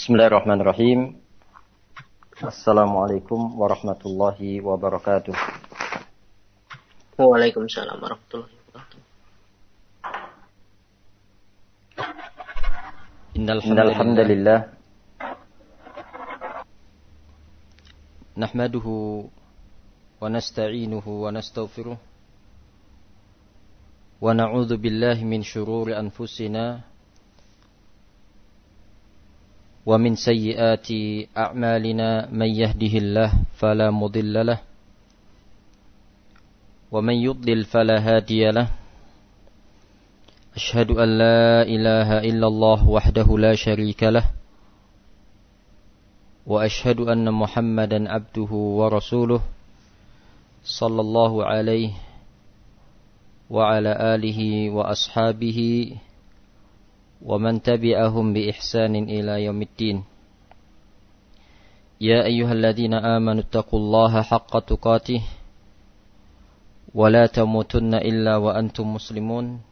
Bismillahirrahmanirrahim. Assalamualaikum warahmatullahi wabarakatuh. Waalaikumsalam warahmatullahi wabarakatuh. Innal hamdalillah nahmaduhu wa nasta'inuhu wa nastaghfiruh wa na'udzu billahi min shururi anfusina wa min sayyiati a'malina may yahdihillahu fala mudilla lahu wa man yudlil fala hadiya lahu. Ashhadu an la ilaha illallah wahdahu la syarika lah wa ashhadu anna Muhammadan abduhu wa rasuluh sallallahu alaihi wa ala alihi wa ashabihi wa man tabi'ahum bi ihsanin ila yaumiddin. Ya ayyuhalladzina amanu taqullaha haqqa tuqatih wa la tamutunna illa wa antum muslimun.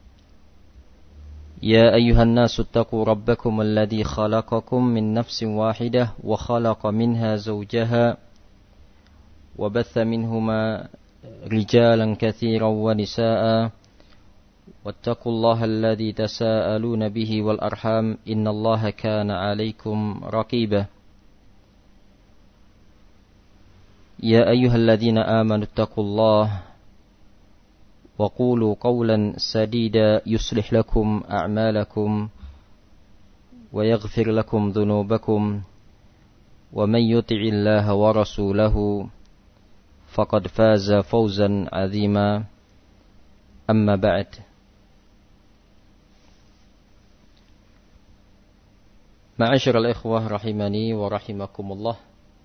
Ya ayyuhan nasu taqu rabbakum alladzi khalaqakum min nafsin wahidah wa khalaqa minha zawjaha wa batha minhuma rijalan katsiran wa nisaa'a. واتقوا الله الذي تساءلون به والأرحام إن الله كان عليكم رقيبا. يا أيها الذين آمنوا اتقوا الله وقولوا قولا سديدا يصلح لكم أعمالكم ويغفر لكم ذنوبكم ومن يطع الله ورسوله فقد فاز فوزا عظيما. أما بعد. Ma'asyiral ikhwah rahimani wa rahimakumullah.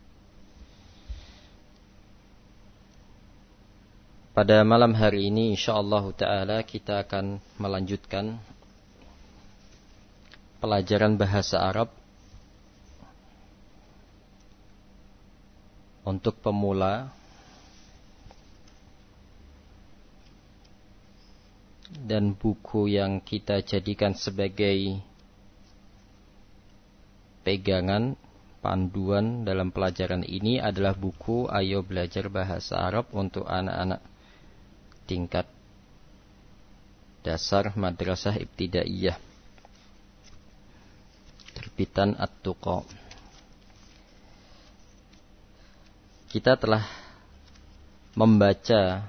Pada malam hari ini insyaallah taala kita akan melanjutkan pelajaran bahasa Arab untuk pemula dan buku yang kita jadikan sebagai pegangan panduan dalam pelajaran ini adalah buku Ayo Belajar Bahasa Arab untuk anak-anak tingkat dasar Madrasah Ibtidaiyah, terbitan At-Tuqa. Kita telah membaca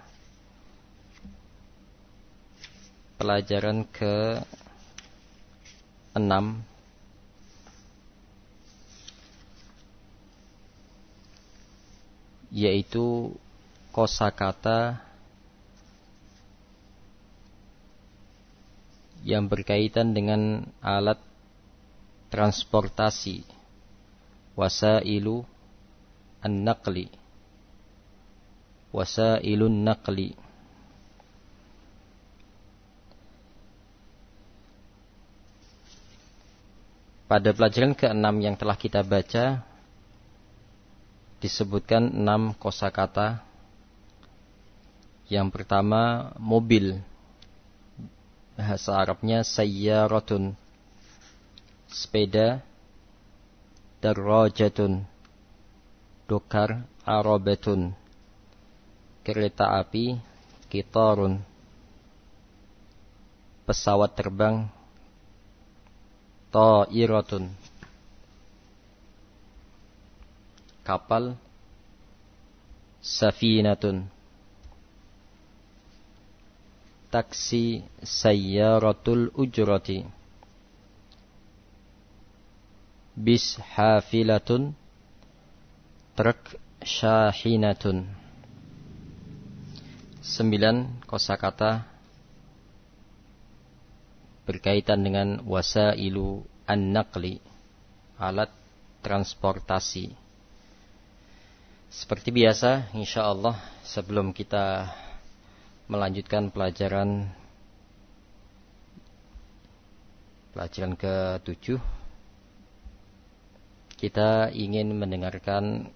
pelajaran ke-6 yaitu kosakata yang berkaitan dengan alat transportasi, wasailu an-naqli, wasailun naqli. Pada pelajaran ke-6 yang telah kita baca disebutkan 6 kosakata. Yang pertama mobil, bahasa Arabnya sayyaratun, sepeda darrajatun, dokar arabatun, kereta api qitarun, pesawat terbang ta'iratun, kapal safinatun, taksi sayyaratul ujrati, bis hafilatun, truk syahinatun. 9 kosakata berkaitan dengan wasailu an-naqli, alat transportasi. Seperti biasa, insyaallah sebelum kita melanjutkan pelajaran ke-7, kita ingin mendengarkan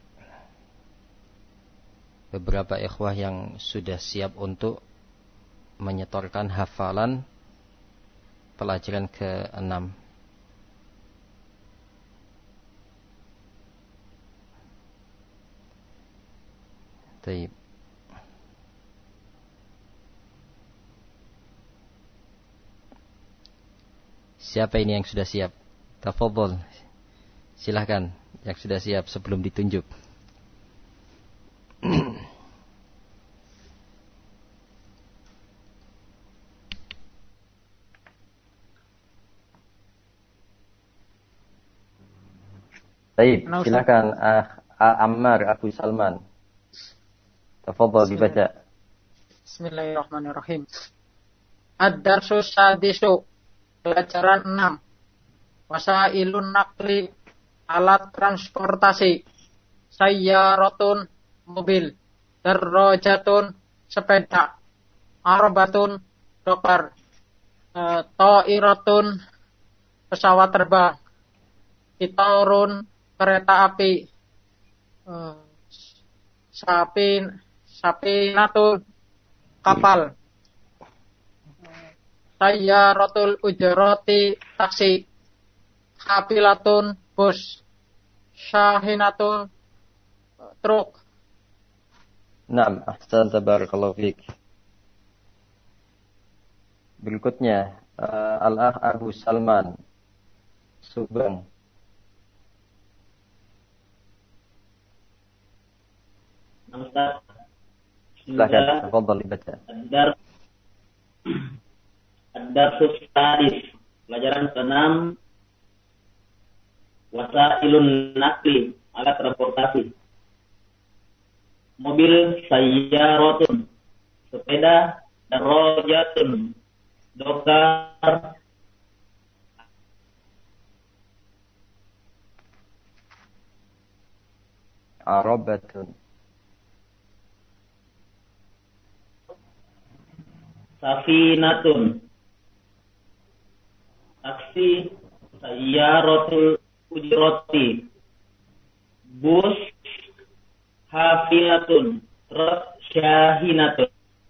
beberapa ikhwah yang sudah siap untuk menyetorkan hafalan pelajaran ke-6. Taib. Siapa ini yang sudah siap? Tafadhol. Silahkan yang sudah siap sebelum ditunjuk. Baik, silakan Ammar Abu Salman. Tafadhol dibaca. Bismillahirrahmanirrahim. Ad-darsu sadisu, pelajaran 6. Wasailun naqli, alat transportasi. Sayyaratun, mobil. Darrajatun, sepeda. Arabatun, dokar. Ta'iratun, pesawat terbang. Kitarun, kereta api. Sapinatun, kapal. Sayyaratul ujrati, taksi. Hafilatun, bus. Syahinatun, truk. Naam, ahsan, tabarakallahu fiik. Berikutnya Al-Akh Abu Salman Subang. Silakan, tafadhal dibaca. Ad-darsus sadis, pelajaran ke-6, wasailun naqli, alat transportasi. Mobil, sayyaratun, sepeda, darajatun, dokar, Arabatun, safinatun, taksi, sayyaratul ujrati, bus, hafilatun, truk, syahinatun.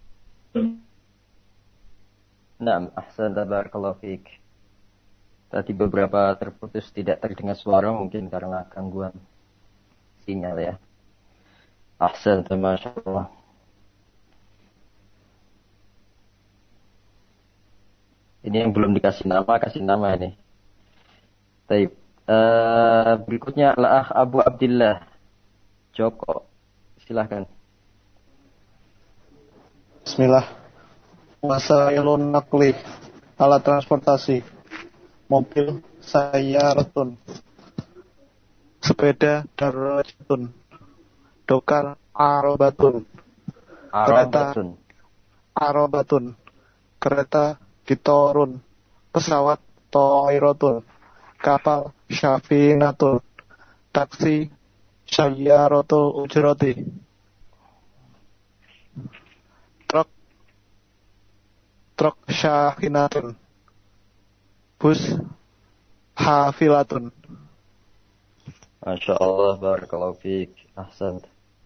Naam, ahsan, tabarakallahu fiik. Tadi beberapa terputus, tidak terdengar suara mungkin karena gangguan sinyal ya. Ahsan, masyaallah. Ini yang belum dikasih nama, kasih nama ini. Baik. Berikutnya Al-Akh Abu Abdillah Joko. Silahkan. Bismillah. Wasailun naqli, alat transportasi. Mobil, sayyaratun. Sepeda, darajatun. Dokar, arabatun. Arabatun. Kereta, kitorun. Pesawat, ta'iratun. Kapal, syafinatun. Taksi, sayyaratul ujrati. Truk, syahinatun. Bus, hafilatun. Masya Allah, barakallahu fiik. Ahsan.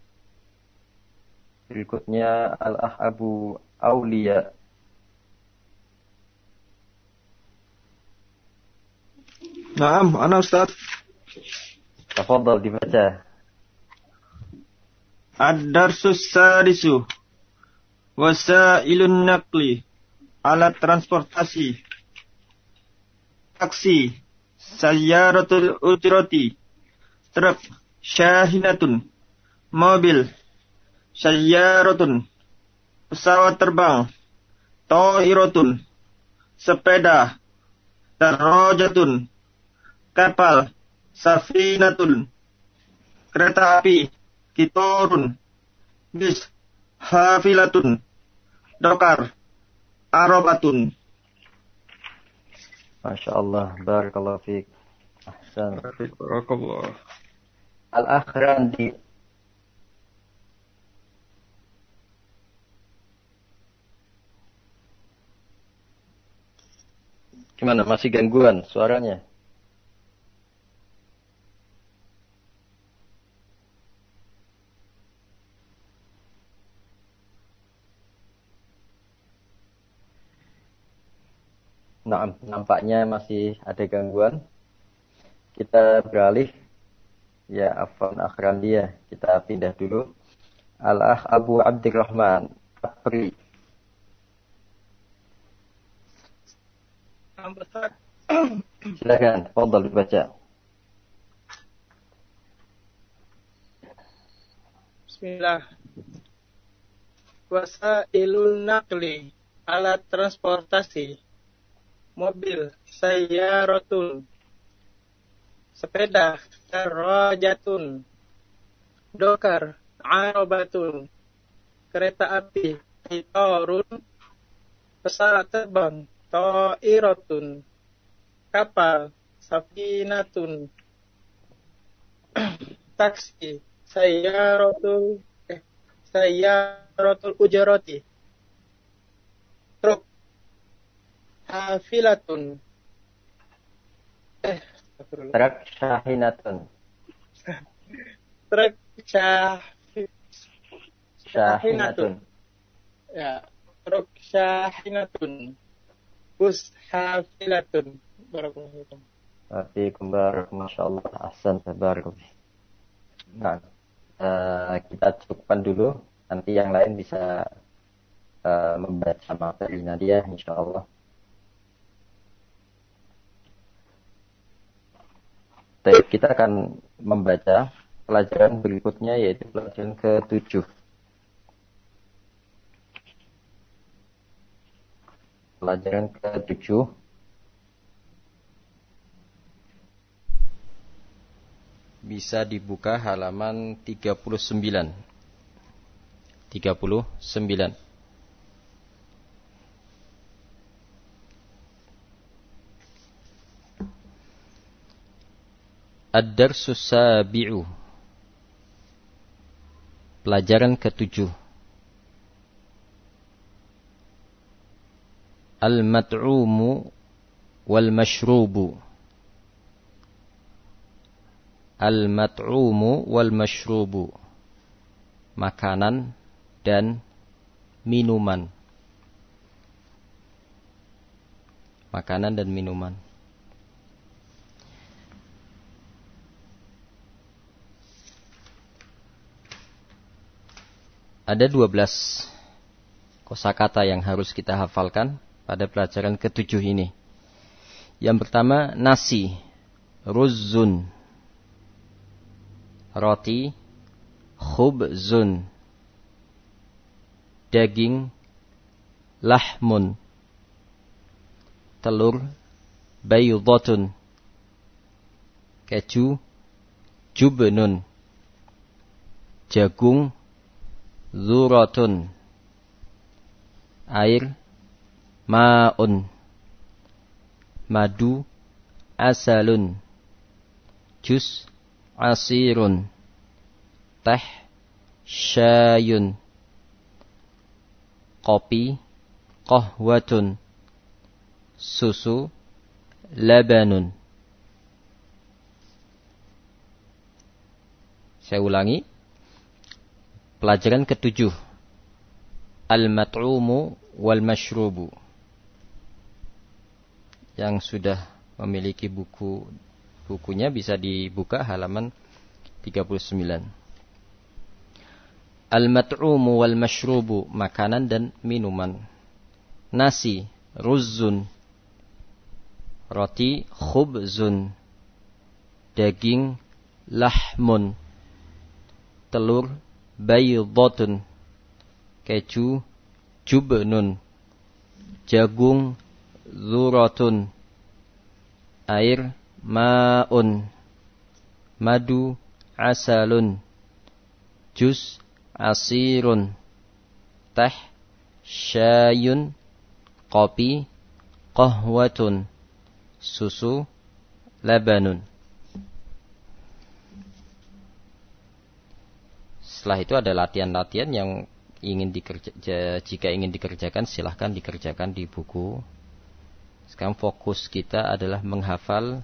Berikutnya Al-Akh Abu Aulia. Naam, ana Ustaz. Tafadhal dibaca. Ad-darsus sadisu. Wasailun naqli, alat transportasi. Taksi, sayyaratul ujrati, truk, syahinatun, mobil, sayyaratun, pesawat terbang, ta'iratun, sepeda, darajatun, kapal, safinatun, kereta api, kitorun, bis, hafilatun, dokar, arabatun. Masya Allah, barakallahu fiik. Ahsan. Barakallah. Al-Akh Randi. Gimana, masih gangguan suaranya? Nah, nampaknya masih ada gangguan. Kita beralih. Ya, Afwan Akhrandia. Kita pindah dulu Al-Akh Abu Abdurrahman Apri. Silakan, fadhal dibaca. Bismillah. Wasailul naqli, alat transportasi. Mobil, sayyaratun. Sepeda, darajatun. Dokar, arabatun. Kereta api, qitarun. Pesawat terbang, ta'iratun. Kapal, safinatun. Taksi, sayyaratul ujrati. Truk, hafilatun. Truk syahinatun. Truk Syahinatun. Ya, truk syahinatun. Bus hafilatun. Barakallahu fikum. Waalaikumsalam warahmatullahi wabarakatuh. Ahsan, tabarakallah. Nah, kita cukupkan dulu. Nanti yang lain bisa membaca materi nanti ya, insyaallah. Baik, kita akan membaca pelajaran berikutnya, yaitu pelajaran ke-7. Pelajaran ke-7 bisa dibuka halaman 39. 39. Ad-darsus sabi'u. Pelajaran ke-7. Al-mat'umu wal-mashrubu. Al-mat'umu wal-mashrubu. Makanan dan minuman. Makanan dan minuman. Ada 12 kosakata yang harus kita hafalkan pada pelajaran ke-7 ini. Yang pertama, nasi, ruzzun, roti, khubzun, daging, lahmun, telur, baydatun, keju, jubnun, jagung, zuratun, air, ma'un, madu, asalun, jus, asirun, teh, syayun, kopi, qahwatun, susu, labanun. Saya ulangi. Pelajaran ke-7. Al-mat'umu wal-mashrubu. Yang sudah memiliki bukunya bisa dibuka halaman 39. Al-mat'umu wal-mashrubu, makanan dan minuman. Nasi, ruzzun, roti, khubzun, daging, lahmun, telur, baydatun, keju, jubnun, jagung, zuratun, air, ma'un, madu, asalun, jus, asirun, teh, syayun, kopi, qahwatun, susu, labanun. Setelah itu ada latihan-latihan yang jika ingin dikerjakan silahkan dikerjakan di buku. Sekarang fokus kita adalah menghafal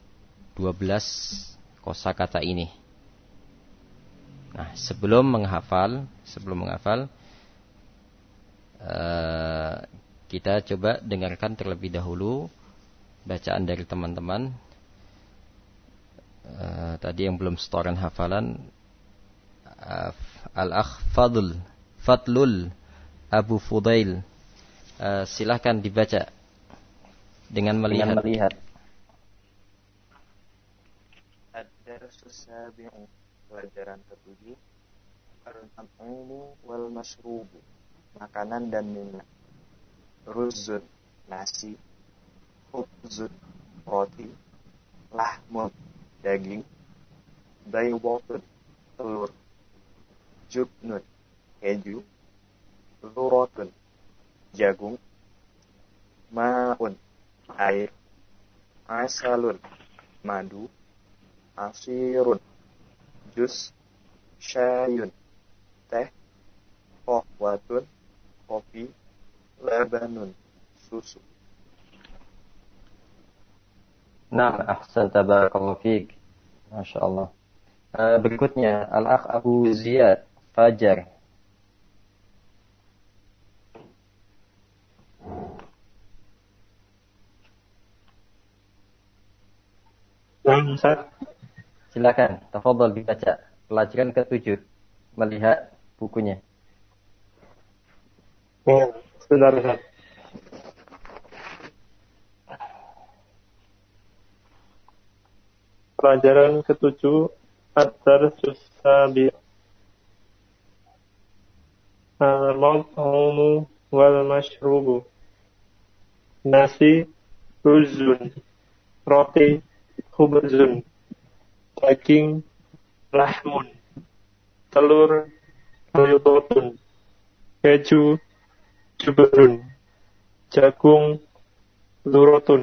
12 kosakata ini. Nah, sebelum menghafal, kita coba dengarkan terlebih dahulu bacaan dari teman-teman. Tadi yang belum setoran hafalan, Al-Akh Fadlul Abu Fudail. Silahkan dibaca dengan melihat. Ad-darsus sabi'u, pelajaran ke-7, al-mat'umu wal mashrubu, makanan dan minuman. Ruzun, nasi. Khubzun, roti. Lahmun, daging. Baydotun, telur. Jubnun, keju. Zurotun, jagung. Ma'un, air. Asalun, madu. Asirun, jus. Syayun, teh. Qahwatun, kopi. Labanun, susu. Nah, ahsanta, barakallahu fiik. Masya Allah. Berikutnya Al-Akh Abu Ziyad Fajar. Silakan, tafadhol dibaca pelajaran ke-7, melihat bukunya. Ya, sebentar Ustaz. Pelajaran ke-7, Ad-darsus sabi', al-mat'umu wal mashrubu, nasi, ruzun, roti, khubzun, daging, lahmun, telur, baydotun, keju, jubnun, jagung, zurotun,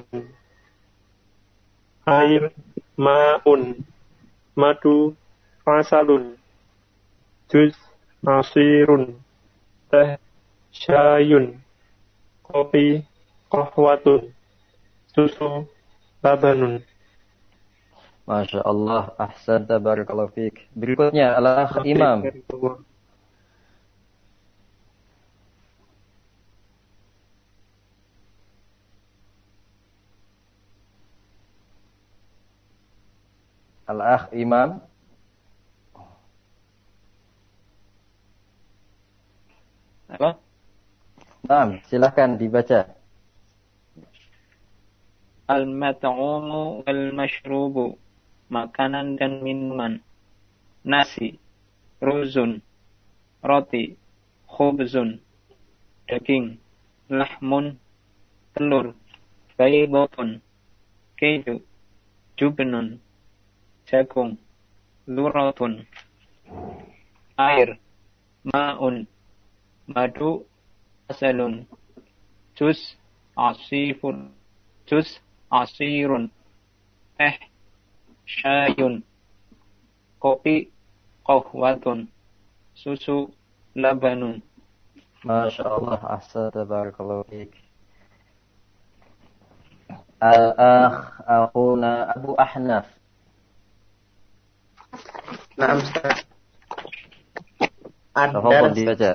air, ma'un, madu, asalun, jus, asirun, teh, syayun, kopi, qahwatun, susu, labanun. Masya Allah, ahsanta, barakallahu fiik. Berikutnya Al-Akh Imam. Al-Akh Imam. Halo? Nah, silahkan dibaca. Al-mat'umu wal mashrubu, makanan dan minuman. Nasi, ruzun, roti, khubzun, daging, lahmun, telur, baydotun, keju, jubnun, jagung, zurotun, air, ma'un, madu, asalun, jus, asirun, teh, syayun, kopi, qahwatun, susu, labanun. Masya Allah, ahsanta, barakallahu fiik. Al-Akh Akhuna Abu Ahnaf. Nah, Ustaz. Tafadhol dibaca.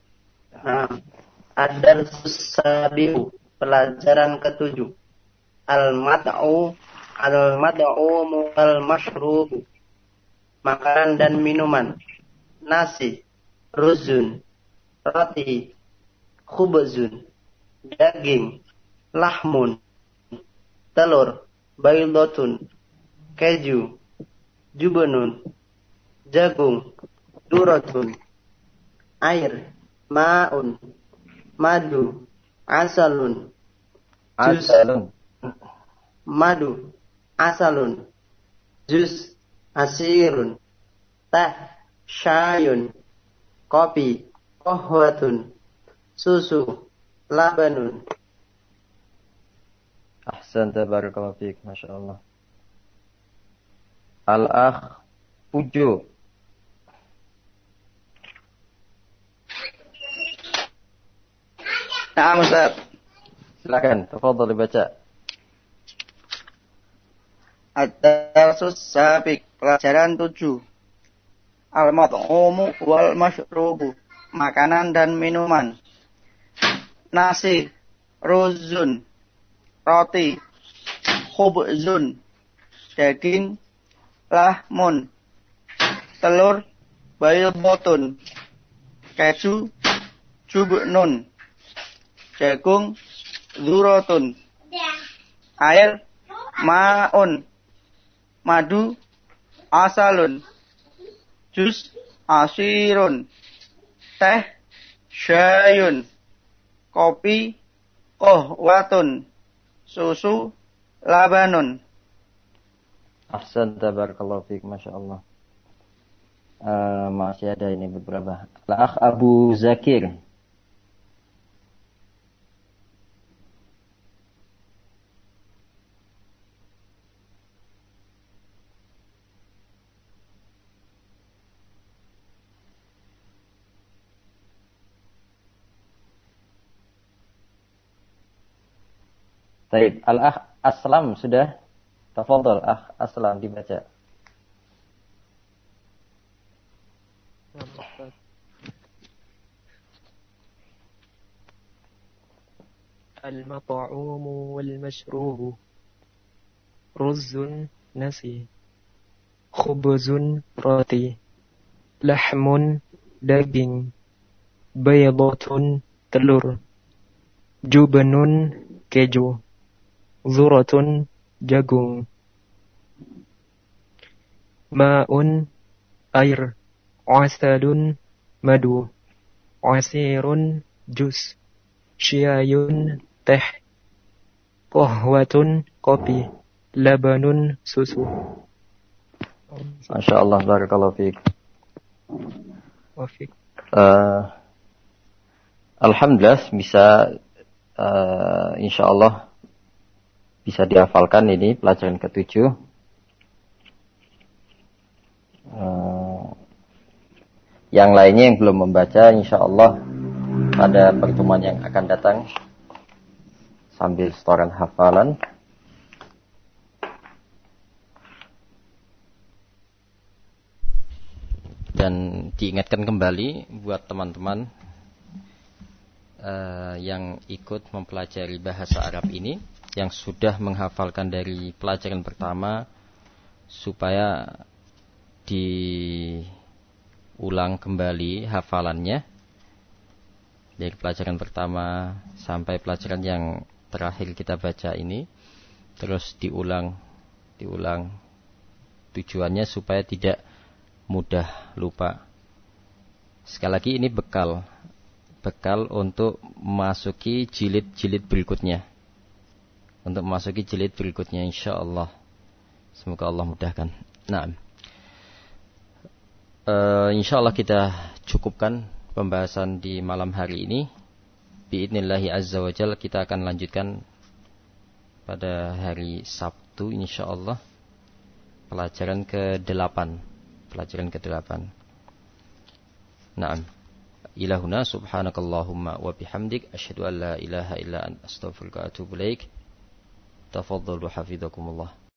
Ad-darsus sabi'u, pelajaran ke-7. Al-mad'u wal mashrubu, makanan dan minuman. Nasi, ruzun, roti, khubzun, daging, lahmun, telur, baydotun, keju, jubnun, jagung, durotun, air, ma'un, madu, asalun, jus, madu, asalun, jus, asirun, teh, syayun, kopi, qahwatun, susu, labanun. Ahsanta, barakallahu fiik. Masya Allah. Al-Akh Pujo. Nah, Ustaz. Silakan, tafadhol dibaca. Ad-darsus sabiq, pelajaran 7. Al-mat'umu wal mashrubu, makanan dan minuman. Nasi, ruzun, roti, khubzun, daging, lahmun, telur, Baydotun. Keju. Jubnun. Jagung. Dzurratun. Air. Ma'un. Madu. Asalun. Jus. Asirun. Teh. Syayun. Kopi. Qahwatun. Susu. Labanun. Ahsan, tabarakallahu fiik, Masya Allah. Masih ada ini beberapa. Al-Akh Abu Zakir. Baik, Al-Akh Aslam sudah? Tafadhol, Akh Aslam dibaca. المطعوم والمشروب رز نسي خبز رطي لحم daging بيضة telur جبن keju zuratun jagung ma'un air asadun madu asirun jus syayun teh qahwatun kopi labanun susu. Masya Allah, barakallahu fiik. Wafik. Alhamdulillah bisa insya Allah bisa dihafalkan ini pelajaran ke-7. Yang lainnya yang belum membaca insya Allah pada pertemuan yang akan datang sambil setoran hafalan. Dan diingatkan kembali buat teman-teman yang ikut mempelajari bahasa Arab ini, yang sudah menghafalkan dari pelajaran pertama, supaya diulang kembali hafalannya dari pelajaran pertama sampai pelajaran yang terakhir kita baca ini, terus diulang. Tujuannya supaya tidak mudah lupa. Sekali lagi ini bekal untuk memasuki jilid-jilid berikutnya. Insyaallah. Semoga Allah mudahkan. Nah, insyaallah kita cukupkan pembahasan di malam hari ini. Biidnillahi azza wa jalla kita akan lanjutkan pada hari Sabtu insyaallah. Pelajaran ke-8. Naam. Ilahuna subhanakallahumma wa bihamdik asyhadu an la ilaha illa anta astaghfiruka wa atubu ilaik. Tafadhalu hafizakumullah.